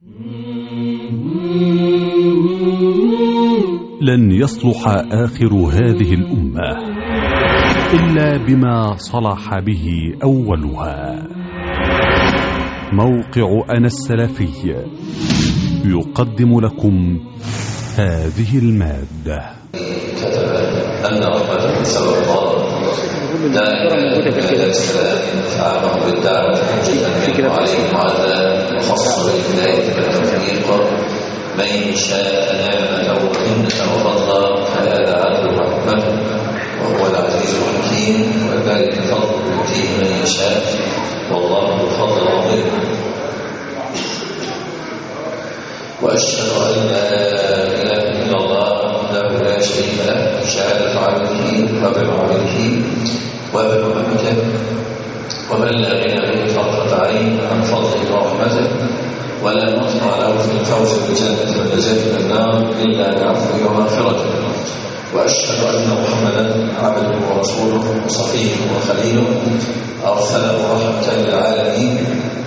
لن يصلح آخر هذه الأمة إلا بما صلح به أولها. موقع أنا السلفي يقدم لكم هذه المادة. كتب أن رحمة سبب الله دائما إلى السلام فعامه بالدعوة حجة عليه وعلى وخص بالهداية بالتوفيق من شاء نعمة ومنة وفضلا فهذا عدل رحمته وهو العزيز الحكيم وذلك فضل يؤتيه من يشاء والله ذو الفضل العظيم. وأشهد أن لا إله إلا الله وحده لا شريك له شهادة عبده وبمعبده وبمحمده ومن لا غنى به طرفة عين عن فضله ورحمته ولا مطمع له في الفوز بالجنة والنجاة من النار إلا بعفوه ومغفرته. وأشهد أن محمدا عبده ورسوله وصفيه وخليله أرسله رحمة للعالمين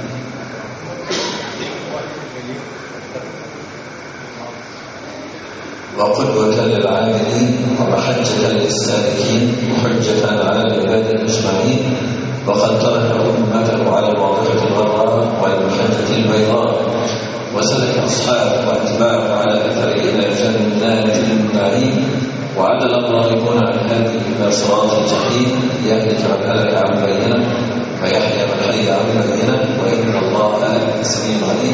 وقدوة للعاملين ومحجة للسالكين وحجة على العباد أجمعين. وقد ترك أمته على الواضحة الغراء والمحجة البيضاء وسلك أصحابه وأتباعه على أثره إلى جنات النعيم. وعلى الراغبون عن هذه إلى صراط الجحيم يهلك من هلك عن بينه ويحيى من حي عن بينه وإن الله سميع عليم.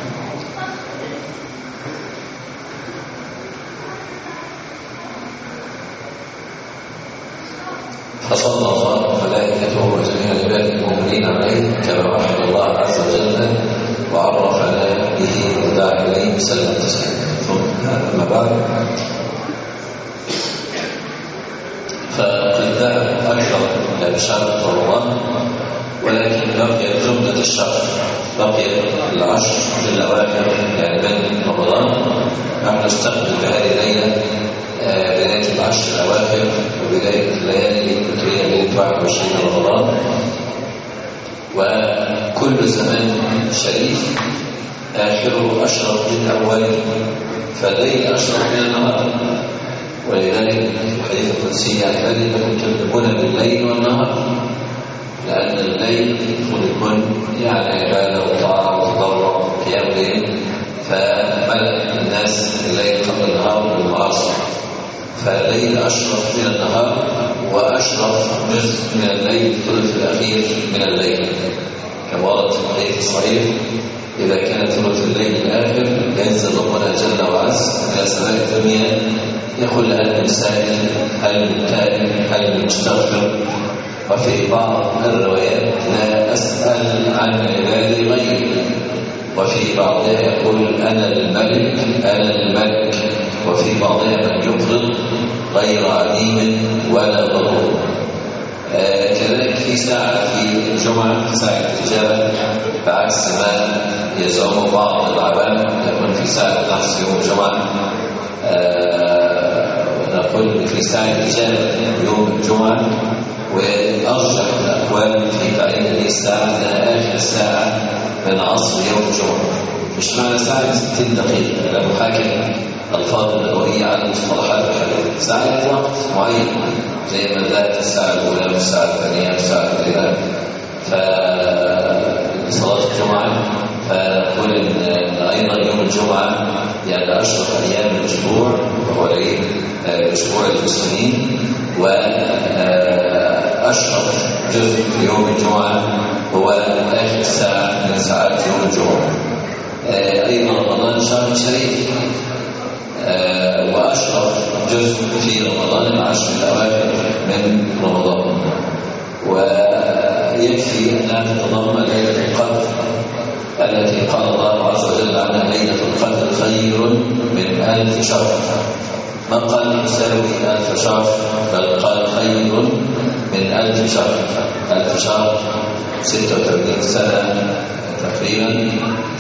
فصلى الله وملائكته وجميع عباده المؤمنين عليه كما رحم الله عز وجل وعرفنا به ودعا اليه وسلم تسليما. ثم اما بعد فقد ذهب اكثر الى شهر رمضان ولكن بقيت جمله الشهر بقيت العشر في الاواخر يعني من رمضان. نحن نستقبل بهذه الليله بداية العشر الأواخر وبداية الليالي الوترية ليلة 21 رمضان. وكل زمان شريف آخره أشرف من أوله فالليل أشرف من النهار. ولذلك الحديث القدسي عن عبادي لكم تذنبون بالليل والنهار لأن الليل خلق يعني عبادة وطاعة وتضرع وقيام ليل فملأ الناس الليل قبل النهار بالمعاصي. فالليل أشرف من النهار وأشرف جزء من الليل الثلث الأخير من الليل كما ورد في الحديث الصحيح إذا كان ثلث الليل الآخر ينزل ربنا جل وعز إلى سماء الدنيا يقول هل من سائل هل من تائب هل من مستغفر. وفي بعض الروايات لا أسأل عن عبادي غيري وفي بعضها يقول أنا الملك أنا الملك. وفي بعضها من يقرض غير عديم ولا ضرور. كذلك في ساعة في الجمعة ساعة الإجابة بعكس ما يزعم بعض العوام يكون في ساعة نحس يوم الجمعة. نقول في ساعة الإجابة يوم الجمعة وأرجح الأقوال في تعيين هذه الساعة أنها آخر ساعة من عصر يوم الجمعة. مش معنى ساعة 60 دقيقة لأنه حاكم الفاظ النبوية على مصطلحات الحديث ساعة وقت معين زي ما ذات الساعة الأولى والساعة الثانية والساعة الثالثة. فصلاة الجمعة فنقول إن أيضا يوم الجمعة يعني أشرف أيام الأسبوع وهو العيد أسبوع المسلمين. وأشرف جزء في يوم الجمعة هو آخر ساعة من ساعات يوم الجمعة. أيضا رمضان شهر شريف وأشرف جزء في رمضان العشر الأواخر من رمضان. ويكفي أنها تتضمن ليلة القدر التي قال الله عز وجل عنها ليلة القدر خير من 1000 شهر. ما قال يساوي 1000 شهر بل قال خير من 1000 شهر. 1000 شهر 86 سنة تقريبا.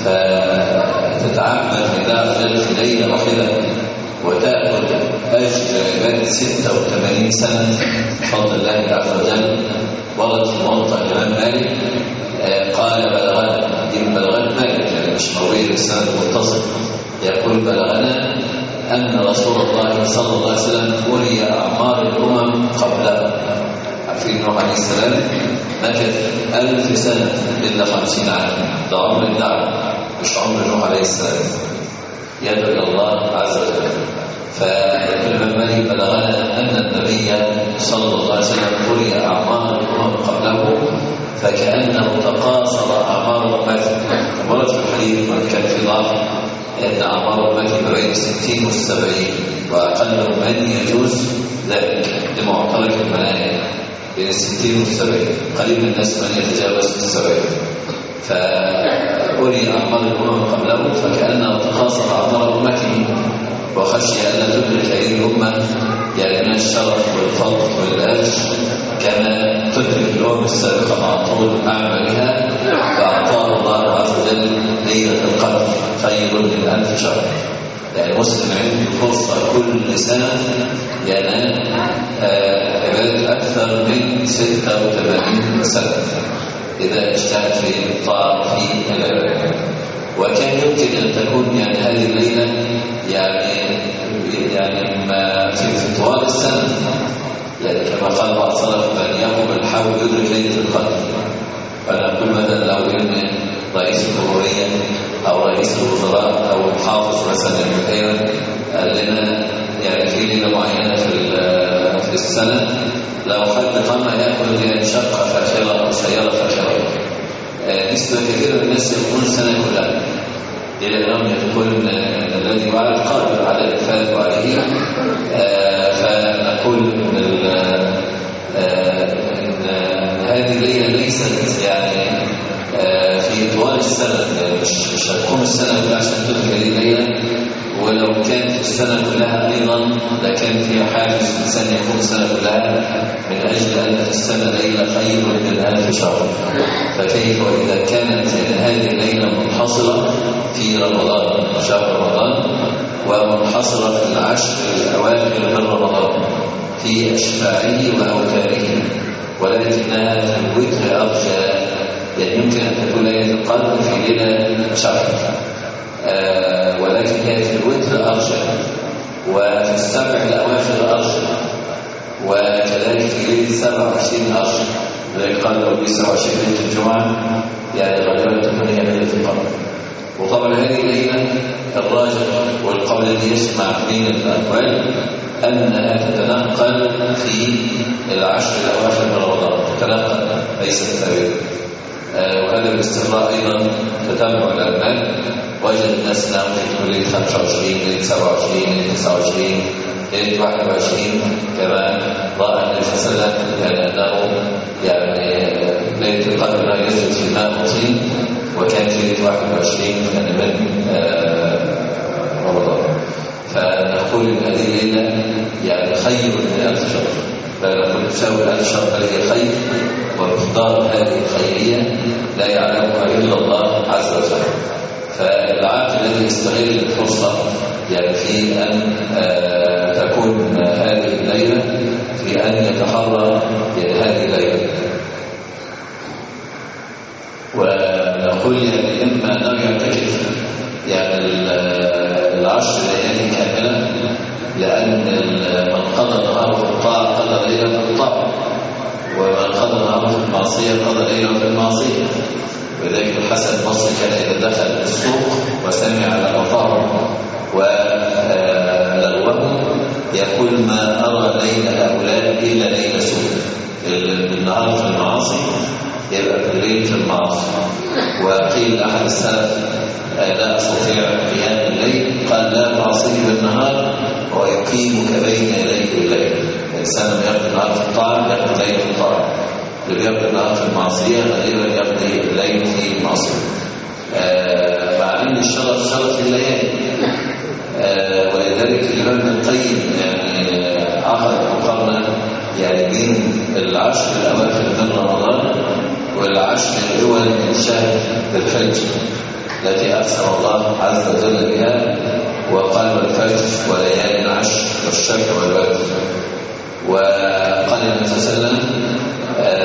فتتعمد لله في ليلة واحدة وتأخذ أجر عبادة 86 سنة بفضل الله عز وجل. ورد في موطأ الإمام مالك قال بلغت مالك مش مروي بسند متصل، يقول بلغنا أن رسول الله صلى الله عليه وسلم أري أعمار الأمم قبله. عارفين نوح عليه السلام مكث 1000 سنة إلا 50 عام، ده عمر الدعوة مش عمر نوح عليه السلام، يدعو إلى الله عز وجل. فالإمام مالك بلغنا أن النبي صلى الله عليه وسلم أري أعمار الأمم قبله فكأنه تقاصر أعمار أمته. ورد في الحديث من كان في ضعف أن أعمار أمته ما بين 60 و 70، وأقل من يجوز ذلك لمعترك المنايا بين 60 و 70، قليل من الناس من يتجاوز 70. فأري أعمار الأمم قبله فكأنه تقاصر أعمار أمته، وخشي أن تدرك هذه الأمة يعني من الشرف والفضل والأجر كما تدرك الأمم السابقة مع طول أعمالها. فأعطاه الله عز وجل ليلة القدر خير من 1000 شهر. يعني المسلم عنده فرصة كل سنة ينال عبادة أكثر من 86 سنة إذا اجتهد في الطاعة في العبادة. وكان يمكن أن تكون يعني هذه الليلة يعني ما في طوال السنة، يعني كما قال بعض السلف من يقوم الحول يدرك ليلة القدر. فنقول مثلا لو ان رئيس الجمهورية او رئيس الوزراء او محافظ مثلا المحيط قال لنا يعني في ليلة معينة في السنة لو حد قام ياخذ يعني شقة فاخرة او سيارة فاخرة، نسبة كثيرة من الناس يكون السنة كلها، لأنهم يكون الذي وعد قادر على الإنفاذ عليه. فنقول إن هذه الليلة ليست يعني في طوال السنة، مش هتكون السنة كلها عشان تدرك هذه الليلة، ولو كانت السنة كلها أيضا لكان فيها حافز الإنسان يكون السنة كلها، من أجل أن في السنة ليلة خير من 1000 شهر. فكيف وإذا كانت هذه الليلة منحصرة في رمضان شهر رمضان، ومنحصرة في العشر الأواخر من رمضان في أشفاعه وأوتاره، ولكنها في الوتر أرجى، يعني يمكن أن تكون ليلة القدر في ليلة شهر، ولكن هي في الوتر أرجى، وفي السبع الأواخر أرجى، وكذلك في ليلة 27 أرجى. لذلك قال لو 29 ليلة الجمعة يعني غالبا تكون هي ليلة القدر. وطبعا هذه الليلة الراجح والقول الذي يسمع بين الأقوال أنها تتنقل في العشر الأواخر من رمضان، تتنقل ليست ثابتة. وهذا الاستقراء أيضا تتبع العلماء، وجد الناس نام في ليلة 25 ليلة 27 ليلة 29 ليلة 21 كما رأى النبي صلى الله عليه وسلم أنه يعني ليلة القدر لا يسجد في ماء وطين، وكان في ليلة 21 كان من رمضان. فنقول ان هذه الليله يعني خير من 1000 شهر، لا نقول تساوي 1000 شهر بل هي خير، ومقدار هذه الخيريه لا يعلمها الا الله عز وجل. فالعاقل الذي يستغل الفرصه يعني في ان تكون هذه الليله في ان يتحرى يعني هذه الليله. ونقول يعني اما انه يعتكف يعني العشر ليالي كامله، لان من قضى نهاره في الطاعه قضى ليله في الطاعه، ومن قضى نهاره في المعصيه قضى ليله في المعصيه. ولذلك الحسن البصري كان اذا دخل السوق وسمع لغطهم ولغوهم يقول ما ارى ليل هؤلاء الا ليل سوء. بالنهار في المعاصي يبقى في الليل في المعاصي. وقيل احد السلف لا استطيع قيام الليل، قال لا تعصيه بالنهار ويقيمك بين يديك الليل. الانسان لما يقضي النهار في الطاعه يقضي الليل في الطاعه، اللي بيقضي النهار في المعصيه غالبا يقضي الليل في المعصيه. مع ان الشرف شرف الليالي، ولذلك الامام ابن القيم يعني عقد مقارنه يعني بين العشر الاواخر من رمضان والعشر الاول من شهر ذي الحجه التي أرسل الله عز وجل بها، وقال والفجر وليال عشر والشفع والوتر. وقال النبي صلى الله عليه وسلم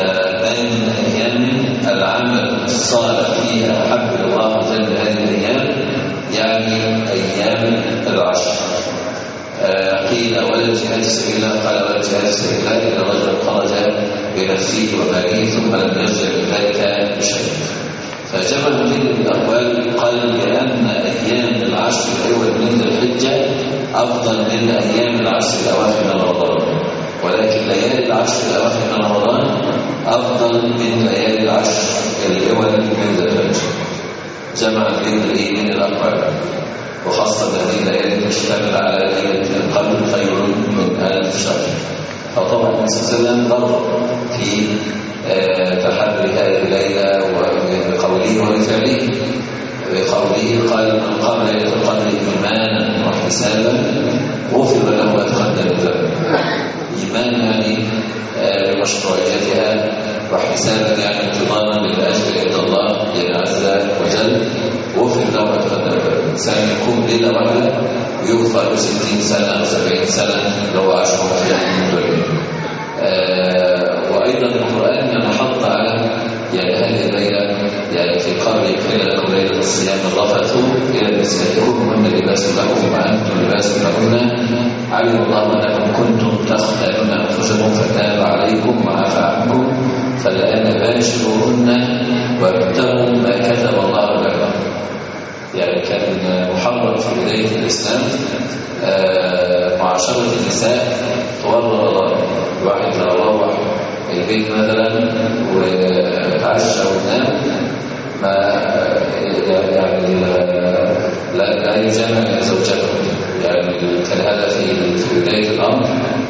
ما من أيام العمل الصالح فيها أحب الله جل هذه الأيام، يعني أيام العشر. قيل ولا الجهاد في سبيل الله؟ قال ولا الجهاد في سبيل الله إلا رجل خرج بنفسه وماله ثم لم يرجع بذلك بشيء. فجمع بين الأقوال، قال بأن أيام العشر الأول من ذي الحجة أفضل من أيام العشر الأواخر من رمضان، ولكن ليالي العشر الأواخر من رمضان أفضل من ليالي العشر الأول من ذي الحجة. جمع بين الأقوال، وخاصة هذه الليالي تشتمل على ليلة القدر خير من 1000 شهر. فطبعا النبي صلى الله عليه وسلم ضر في تحري هذه الليلة وبقوله وبفعله. بقوله قال من قام ليلة القدر إيمانا واحتسابا غفر له ما تقدم من ذنبه. إيمان يعني بمشروعيتها، واحتسابا يعني انتظاما للأجر عند الله عز وجل غفر له ما تقدم من ذنبه. الإنسان يقوم ليلة واحدة ويغفر 60 سنة أو 70 سنة لو عاش في الدنيا. وأيضا القرآن لما حط على هذه الليلة في قبل قيل لكم ليلة الصيام الرفث إلى نسائكم هن لباس لكم وأنتم لباس لهن علم الله أنكم كنتم تختارون أنفسكم فتاب عليكم وعفى عنكم فالآن باشروهن وابتغوا ما كتب الله لكم. كان محرم في بداية الإسلام معاشرة النساء طوال رمضان. الواحد يروح البيت مثلا ويتعشى وينام، ما لا يجامع زوجته، كان هذا في بداية الأمر.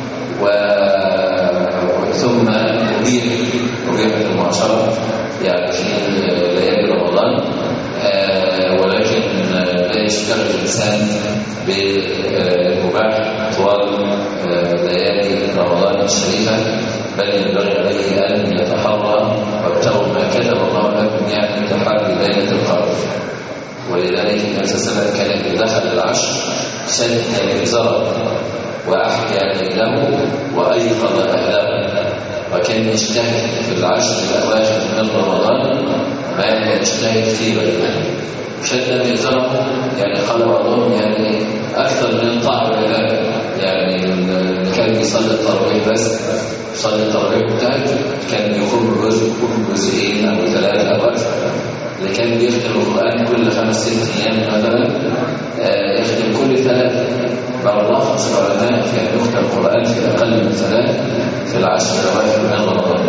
ثم أبيحت المعاشرة في ليالي رمضان، ولكن لا يشتغل الإنسان بالمباح طوال ليالي رمضان الشريفة، بل ينبغي عليه أن يتحرى وابتغوا ما كتب الله لكم، تحري ليلة القدر. ولذلك النبي صلى الله عليه وسلم كان إذا دخل العشر شد مئزره وأحيا ليله وأيقظ أهله، وكان يجتهد في العشر الأواخر من رمضان ما يجتهد في غيره. شد مئزره قال بعضهم أكثر من طاعة العبادة. كان يصلي التراويح بس، يصلي التراويح والتهجد، كان يقوم بجزئين أو 3 أو أكثر. اللي كان بيختم القرآن كل 5-6 أيام مثلا، يختم كل 3. بعض الأخص العلماء في يختم القرآن في أقل من 3 في العشر الأواخر من رمضان.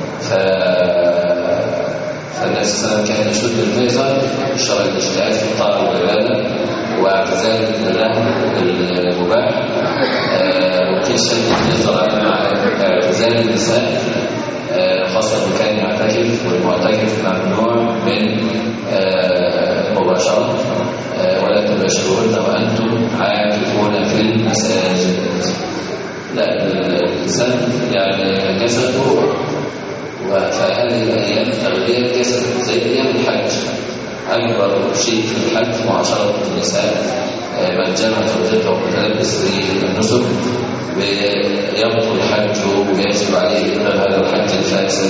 فالنبي صلى الله عليه وسلم كان يشد الميزر شرع الاجتهاد في الطاعة والعبادة واعتزال المباح، وكان شد الميزر مع اعتزال النساء، خاصة كان يعتكف، والمعتكف ممنوع من مباشرة ولا تباشرون وأنتم عاكفون في المساجد. لا، الإنسان جسد روح، فهذه الأيام تغذية جسد زي أيام الحج. أكبر شيء في الحج معاشرة النساء، من جمع زوجته ومتلبس بالنسك ويبطل حجه ويجب عليه إبراء هذا الحج الفاسد،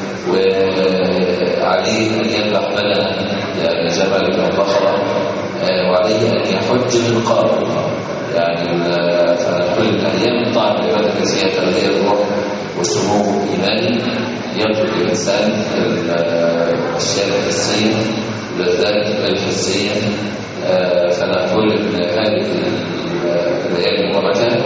وعليه أن يذبح بدنه جمل أو بقرة، وعليه أن يحج من قارب. فكل الأيام طاعة العبادة التي هي تغذية الروح وسمو إيماني، يطلب الإنسان الأشياء الحسية، اللذات الحسية. فنقول أن هذه الليالي المباركة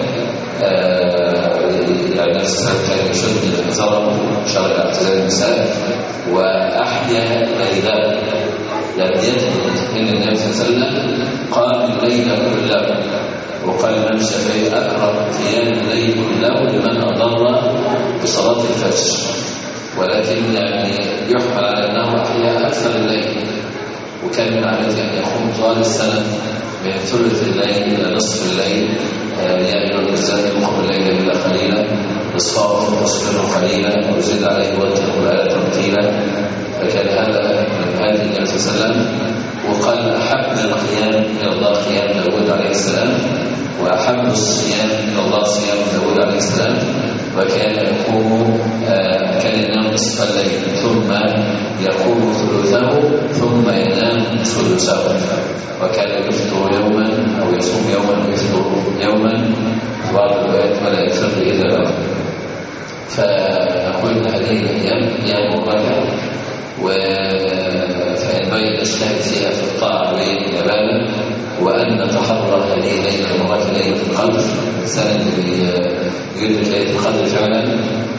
نفس كان يشد الميزر شرع اعتزال النساء وأحيا ليله. يثبت ان النبي صلى الله عليه وسلم قام الليل كله، وقال الإمام الشافعي أكره قيام الليل كله لمن أضر بصلاة الفجر، ولكن يحمل على أنه أحيا أكثر الليل. وكان من عادته أن يقوم طوال السنة من ثلث الليل إلى نصف الليل، يا أيها الإنسان قم الليل إلا قليلا نصفه واصبروا قليلا وزد عليه واتقوا الآية ترتيلا. فكان هذا من هدي النبي صلى الله عليه وسلم. وقال أحب القيام إلى الله قيام داود عليه السلام، وأحب الصيام إلى الله صيام داود عليه السلام. وكان يقوم كان ينام نصف الليل ثم يقوم ثلثه ثم ينام ثلثه، وكان يفطر يوما أو يصوم يوما ويفطر يوما في بعض الروايات ولا يفطر إلا له. فنقول إن هذه الأيام أيام مباركة، فينبغي أن نجتهد فيها في الطاعة والعبادة، وأن نتحرى هذه الليلة المباركة ليلة القدر. الإنسان اللي يدرك ليلة القدر فعلا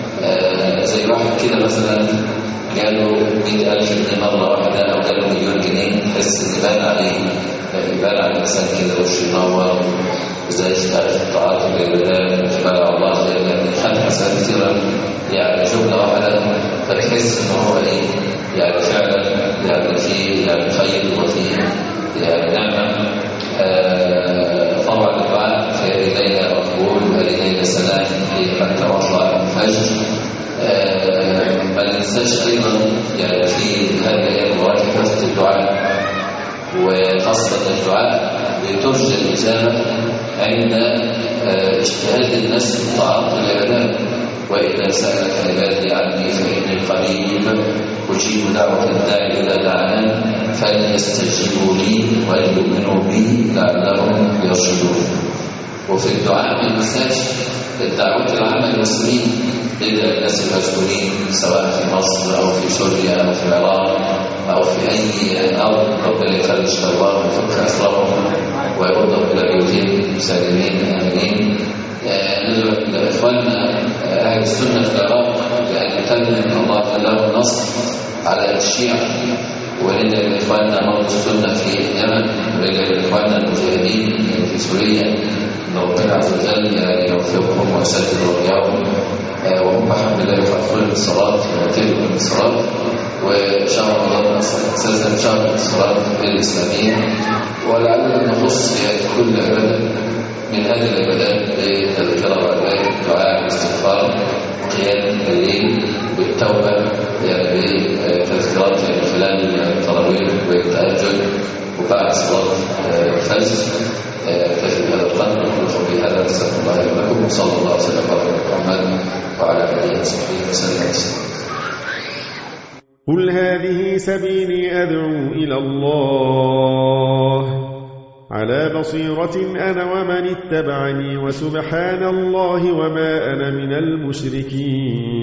زي واحد كده مثلا قالوا 100,000 جنيه مرة واحدة أو قالوا 1,000,000 جنيه، تحس إن يبان على الإنسان كده وش ينور وإزاي يشتغل في الطاعات والعبادات ويتبع على الله، يعني خد حسنات كثيرة يعني جملة واحدة، فتحس إن هو يعني فعلا يعني في يعني خير وفي يعني نعمة. طبعا الدعاء في هذه الليلة مقبول، وهذه الليلة سلام حتى وصل الفجر. ما ننساش أيضا يعني في هذه الأيام المباركة كثرة الدعاء، وخاصة الدعاء لترجى الإجابة عند اجتهاد الناس في الطاعات والعبادات. وإذا سألك عبادي عني فإني قريب أجيب دعوة الداعي إذا دعان فليستجيبوا لي وليؤمنوا بي لعلهم يرشدون. وفي الدعاء ما ننساش الدعوة العامة للمسلمين، يدعي الناس المسؤولين سواء في مصر أو في سوريا أو في العراق أو في أي أرض، ربنا يفرج كربهم ويفك أسرهم ويردهم إلى بيوتهم سالمين آمنين. ندعو لإخواننا أهل السنة في العراق بأن يتمم الله لهم النصر على الشيعة، وندعو لإخواننا مرضى السنة في اليمن، وندعو لإخواننا المجاهدين في سوريا أن ربنا عز وجل يوفقهم ويسدد رؤياهم، وهم الحمد لله يفعلون بالصلاة ويتبعون بالصلاة. وشهر رمضان أساسا شهر الصلاة الإسلامية، ولعلنا نخص يعني كل عبادة من هذه العبادات بالتذكرة والعبادة، الدعاء والاستغفار وقيام الليل بالتوبة، يعني بتذكرات يعني خلال التراويح والتهجد وبعد صلاة الفجر. كيف بهذا القدر نقول في هذا نسأل الله لكم، وصلى الله وسلم على محمد وعلى آله وصحبه وسلم. قل هذه سبيلي أدعو إلى الله على بصيرة أنا ومن اتبعني، وسبحان الله وما أنا من المشركين.